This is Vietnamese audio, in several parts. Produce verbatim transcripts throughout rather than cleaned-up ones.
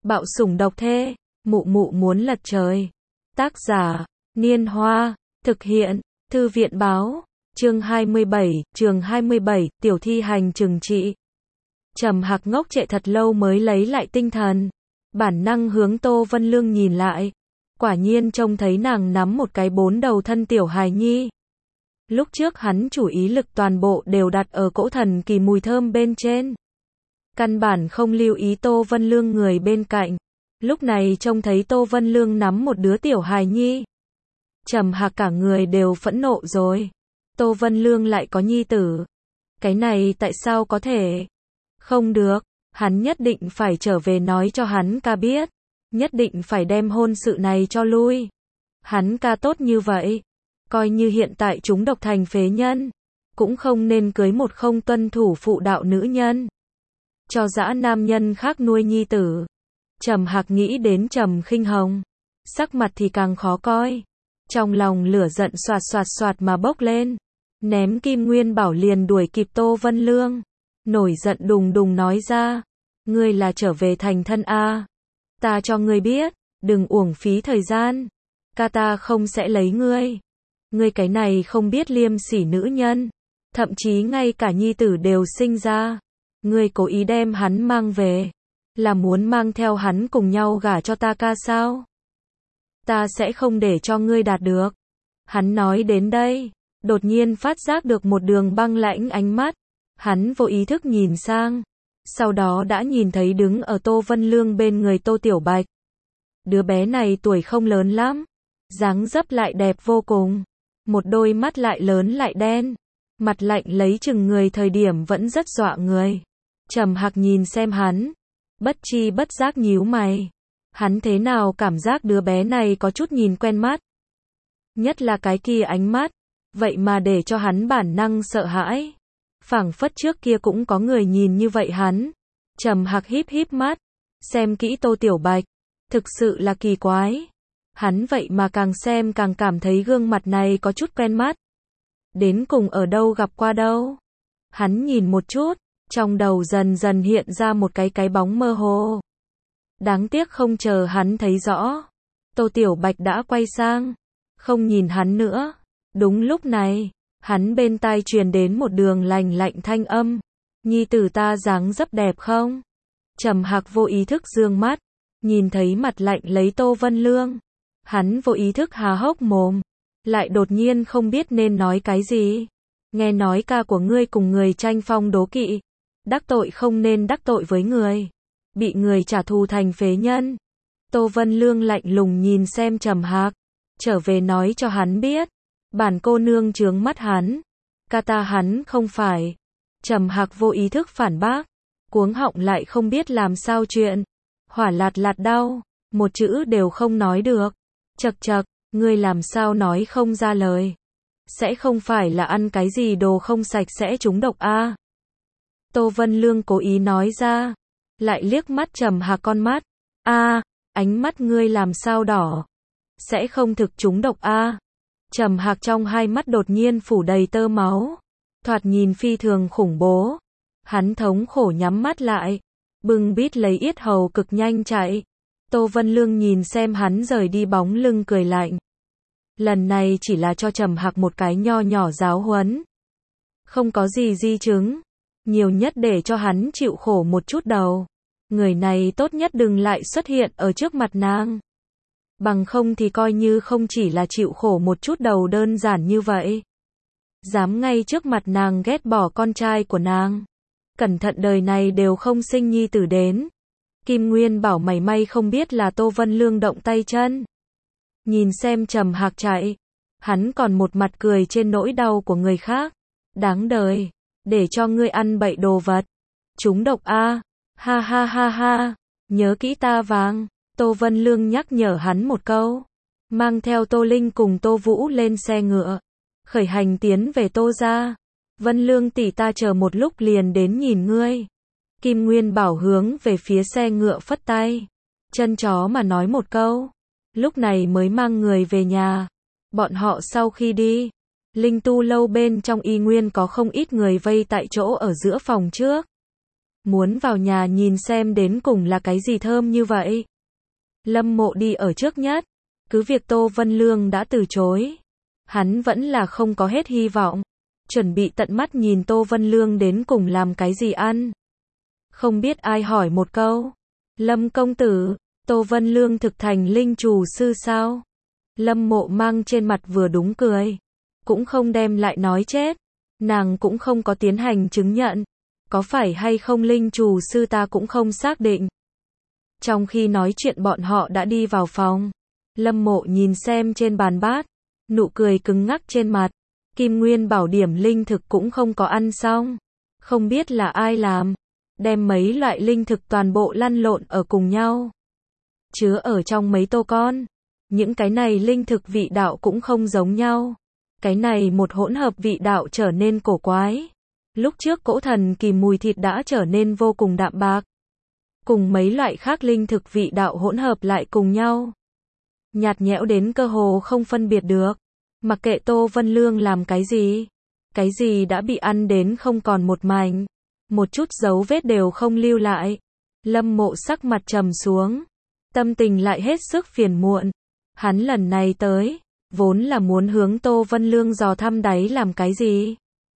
Bạo sủng độc thê, mụ mụ muốn lật trời. Tác giả, Niên Hoa, thực hiện, Thư viện báo, chương hai mươi bảy, chương hai mươi bảy, tiểu thi hành trừng trị. Trầm Hạc ngốc trệ thật lâu mới lấy lại tinh thần, bản năng hướng Tô Vân Lương nhìn lại, quả nhiên trông thấy nàng nắm một cái bốn đầu thân tiểu hài nhi. Lúc trước hắn chủ ý lực toàn bộ đều đặt ở cỗ thần kỳ mùi thơm bên trên, căn bản không lưu ý Tô Vân Lương người bên cạnh. Lúc này trông thấy Tô Vân Lương nắm một đứa tiểu hài nhi, Trầm Hạc cả người đều phẫn nộ rồi. Tô Vân Lương lại có nhi tử, cái này tại sao có thể? Không được, hắn nhất định phải trở về nói cho hắn ca biết, nhất định phải đem hôn sự này cho lui. Hắn ca tốt như vậy, coi như hiện tại chúng độc thành phế nhân, cũng không nên cưới một không tuân thủ phụ đạo nữ nhân, cho dã nam nhân khác nuôi nhi tử. Trầm Hạc nghĩ đến Trầm Khinh Hồng, sắc mặt thì càng khó coi, trong lòng lửa giận xoạt xoạt xoạt mà bốc lên, ném Kim Nguyên Bảo liền đuổi kịp Tô Vân Lương, nổi giận đùng đùng nói ra, ngươi là trở về thành thân a, ta cho ngươi biết, đừng uổng phí thời gian, ca ta không sẽ lấy ngươi, ngươi cái này không biết liêm sỉ nữ nhân, thậm chí ngay cả nhi tử đều sinh ra, ngươi cố ý đem hắn mang về, là muốn mang theo hắn cùng nhau gả cho ta ca sao? Ta sẽ không để cho ngươi đạt được. Hắn nói đến đây, đột nhiên phát giác được một đường băng lãnh ánh mắt, hắn vô ý thức nhìn sang, sau đó đã nhìn thấy đứng ở Tô Vân Lương bên người Tô Tiểu Bạch. Đứa bé này tuổi không lớn lắm, dáng dấp lại đẹp vô cùng, một đôi mắt lại lớn lại đen, mặt lạnh lấy chừng người thời điểm vẫn rất dọa người. Trầm Hạc nhìn xem hắn, bất chi bất giác nhíu mày. Hắn thế nào cảm giác đứa bé này có chút nhìn quen mắt. Nhất là cái kia ánh mắt, vậy mà để cho hắn bản năng sợ hãi. Phảng phất trước kia cũng có người nhìn như vậy hắn. Trầm Hạc híp híp mắt, xem kỹ Tô Tiểu Bạch, thực sự là kỳ quái. Hắn vậy mà càng xem càng cảm thấy gương mặt này có chút quen mắt. Đến cùng ở đâu gặp qua đâu? Hắn nhìn một chút, trong đầu dần dần hiện ra một cái cái bóng mơ hồ. Đáng tiếc không chờ hắn thấy rõ, Tô Tiểu Bạch đã quay sang, không nhìn hắn nữa. Đúng lúc này, hắn bên tai truyền đến một đường lành lạnh thanh âm, nhi tử ta dáng dấp đẹp không? Trầm Hạc vô ý thức dương mắt, nhìn thấy mặt lạnh lấy Tô Vân Lương, hắn vô ý thức há hốc mồm, lại đột nhiên không biết nên nói cái gì. Nghe nói ca của ngươi cùng người tranh phong đố kỵ, đắc tội không nên đắc tội với người, bị người trả thù thành phế nhân. Tô Vân Lương lạnh lùng nhìn xem Trầm Hạc, trở về nói cho hắn biết, bản cô nương chướng mắt hắn, ca ta hắn không phải. Trầm Hạc vô ý thức phản bác, cuống họng lại không biết làm sao chuyện, hỏa lạt lạt đau, một chữ đều không nói được. Chậc chậc, ngươi làm sao nói không ra lời? Sẽ không phải là ăn cái gì đồ không sạch sẽ trúng độc a? Tô Vân Lương cố ý nói ra, lại liếc mắt Trầm Hạc con mắt. A, ánh mắt ngươi làm sao đỏ? Sẽ không thực trúng độc a? Trầm Hạc trong hai mắt đột nhiên phủ đầy tơ máu, thoạt nhìn phi thường khủng bố. Hắn thống khổ nhắm mắt lại, bưng bít lấy yết hầu cực nhanh chạy. Tô Vân Lương nhìn xem hắn rời đi bóng lưng cười lạnh. Lần này chỉ là cho Trầm Hạc một cái nho nhỏ giáo huấn, không có gì di chứng, nhiều nhất để cho hắn chịu khổ một chút đầu. Người này tốt nhất đừng lại xuất hiện ở trước mặt nàng, bằng không thì coi như không chỉ là chịu khổ một chút đầu đơn giản như vậy, dám ngay trước mặt nàng ghét bỏ con trai của nàng, cẩn thận đời này đều không sinh nhi tử đến. Kim Nguyên Bảo mảy may không biết là Tô Vân Lương động tay chân, nhìn xem Trầm Hạc chạy, hắn còn một mặt cười trên nỗi đau của người khác. Đáng đời, để cho ngươi ăn bậy đồ vật, trúng độc a, ha ha ha ha, nhớ kỹ ta vàng. Tô Vân Lương nhắc nhở hắn một câu, mang theo Tô Linh cùng Tô Vũ lên xe ngựa, khởi hành tiến về Tô gia. Vân Lương tỷ ta chờ một lúc liền đến nhìn ngươi. Kim Nguyên Bảo hướng về phía xe ngựa phất tay, chân chó mà nói một câu, lúc này mới mang người về nhà. Bọn họ sau khi đi, Linh Tu lâu bên trong y nguyên có không ít người vây tại chỗ ở giữa phòng trước. muốn vào nhà nhìn xem đến cùng là cái gì thơm như vậy. Lâm Mộ đi ở trước nhất, cứ việc Tô Vân Lương đã từ chối, hắn vẫn là không có hết hy vọng, chuẩn bị tận mắt nhìn Tô Vân Lương đến cùng làm cái gì ăn. Không biết ai hỏi một câu, Lâm công tử, Tô Vân Lương thực thành linh trù sư sao? Lâm Mộ mang trên mặt vừa đúng cười, cũng không đem lại nói chết, nàng cũng không có tiến hành chứng nhận, có phải hay không linh trù sư ta cũng không xác định. Trong khi nói chuyện bọn họ đã đi vào phòng, Lâm Mộ nhìn xem trên bàn bát, nụ cười cứng ngắc trên mặt, Kim Nguyên bảo điểm linh thực cũng không có ăn xong, không biết là ai làm, đem mấy loại linh thực toàn bộ lăn lộn ở cùng nhau, chứa ở trong mấy tô con. Những cái này linh thực vị đạo cũng không giống nhau. Cái này một hỗn hợp vị đạo trở nên cổ quái. Lúc trước cỗ thần kỳ mùi thịt đã trở nên vô cùng đạm bạc. Cùng mấy loại khác linh thực vị đạo hỗn hợp lại cùng nhau. Nhạt nhẽo đến cơ hồ không phân biệt được. Mặc kệ Tô Vân Lương làm cái gì. Cái gì đã bị ăn đến không còn một mảnh. Một chút dấu vết đều không lưu lại. Lâm Mộ sắc mặt trầm xuống. Tâm tình lại hết sức phiền muộn. Hắn lần này tới, vốn là muốn hướng Tô Vân Lương dò thăm đáy làm cái gì.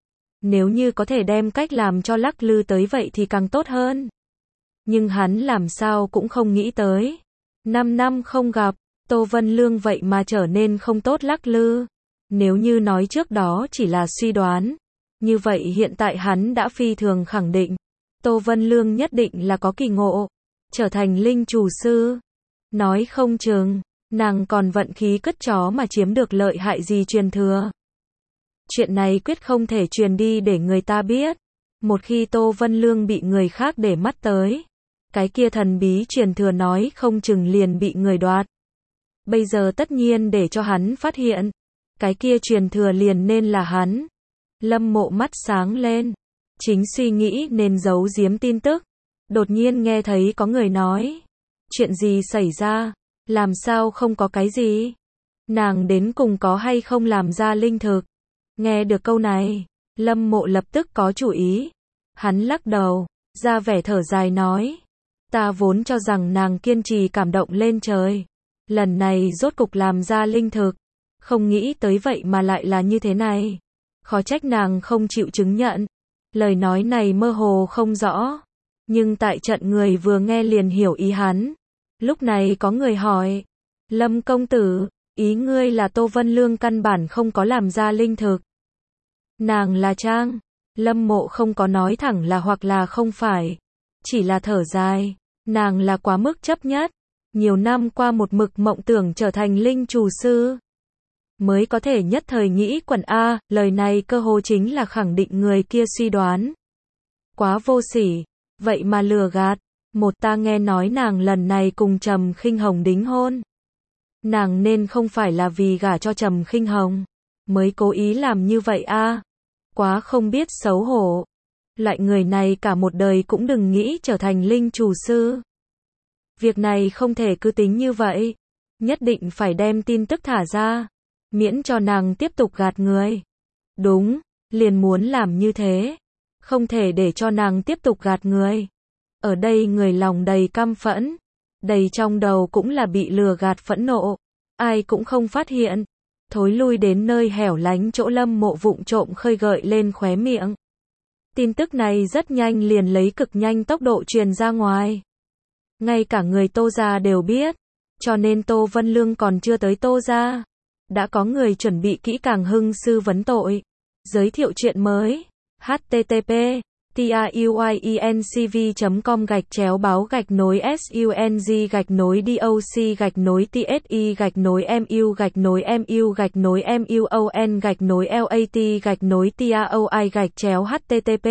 Nếu như có thể đem cách làm cho lắc lư tới vậy thì càng tốt hơn. Nhưng hắn làm sao cũng không nghĩ tới. Năm năm không gặp, Tô Vân Lương vậy mà trở nên không tốt lắc lư. Nếu như nói trước đó chỉ là suy đoán, như vậy hiện tại hắn đã phi thường khẳng định. Tô Vân Lương nhất định là có kỳ ngộ, trở thành linh chủ sư. Nói không chừng, nàng còn vận khí cất chó mà chiếm được lợi hại gì truyền thừa. Chuyện này quyết không thể truyền đi để người ta biết. Một khi Tô Vân Lương bị người khác để mắt tới, cái kia thần bí truyền thừa nói không chừng liền bị người đoạt. Bây giờ tất nhiên để cho hắn phát hiện, cái kia truyền thừa liền nên là hắn. Lâm Mộ mắt sáng lên, chính suy nghĩ nên giấu giếm tin tức. Đột nhiên nghe thấy có người nói, chuyện gì xảy ra? Làm sao không có cái gì? Nàng đến cùng có hay không làm ra linh thực? Nghe được câu này, Lâm Mộ lập tức có chủ ý. Hắn lắc đầu, ra vẻ thở dài nói, ta vốn cho rằng nàng kiên trì cảm động lên trời. Lần này rốt cục làm ra linh thực, không nghĩ tới vậy mà lại là như thế này. Khó trách nàng không chịu chứng nhận. Lời nói này mơ hồ không rõ, nhưng tại trận người vừa nghe liền hiểu ý hắn. Lúc này có người hỏi, Lâm công tử, ý ngươi là Tô Vân Lương căn bản không có làm ra linh thực. Nàng là trang. Lâm Mộ không có nói thẳng là hoặc là không phải, chỉ là thở dài, nàng là quá mức chấp nhất. Nhiều năm qua một mực mộng tưởng trở thành linh chủ sư, mới có thể nhất thời nghĩ quẩn a, lời này cơ hồ chính là khẳng định người kia suy đoán. Quá vô sỉ, vậy mà lừa gạt. Một ta nghe nói nàng lần này cùng Trầm Khinh Hồng đính hôn. Nàng nên không phải là vì gả cho Trầm Khinh Hồng mới cố ý làm như vậy a. Quá không biết xấu hổ. Loại người này cả một đời cũng đừng nghĩ trở thành linh chủ sư. Việc này không thể cứ tính như vậy, nhất định phải đem tin tức thả ra, miễn cho nàng tiếp tục gạt người. Đúng, liền muốn làm như thế, không thể để cho nàng tiếp tục gạt người. Ở đây người lòng đầy căm phẫn, đầy trong đầu cũng là bị lừa gạt phẫn nộ, ai cũng không phát hiện, thối lui đến nơi hẻo lánh chỗ Lâm Mộ vụng trộm khơi gợi lên khóe miệng. Tin tức này rất nhanh liền lấy cực nhanh tốc độ truyền ra ngoài. Ngay cả người Tô gia đều biết, cho nên Tô Vân Lương còn chưa tới Tô gia, đã có người chuẩn bị kỹ càng hưng sư vấn tội. Giới thiệu chuyện mới, h t t p tuyinc v com gạch chéo báo gạch nối sung gạch nối doc gạch nối tsi gạch nối mu gạch nối mu gạch nối muon gạch nối lat gạch nối taoi gạch chéo http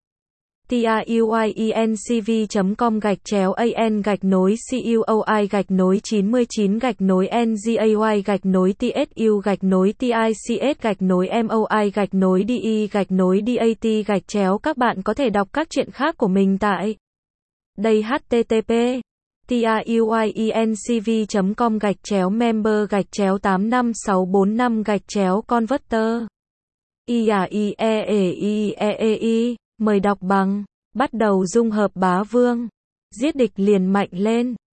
tuyinc v com gạch chéo an gạch nối cuoi gạch nối chín mươi chín gạch nối ngay gạch nối tsu gạch nối tics gạch nối moi gạch nối de gạch nối dat gạch chéo. Các bạn có thể đọc các chuyện khác của mình tại đây http tuyinc v com gạch chéo member gạch chéo tám năm sáu bốn năm gạch chéo converter. i a i e e i e e i mời đọc bằng bắt đầu dung hợp bá vương. Giết địch liền mạnh lên.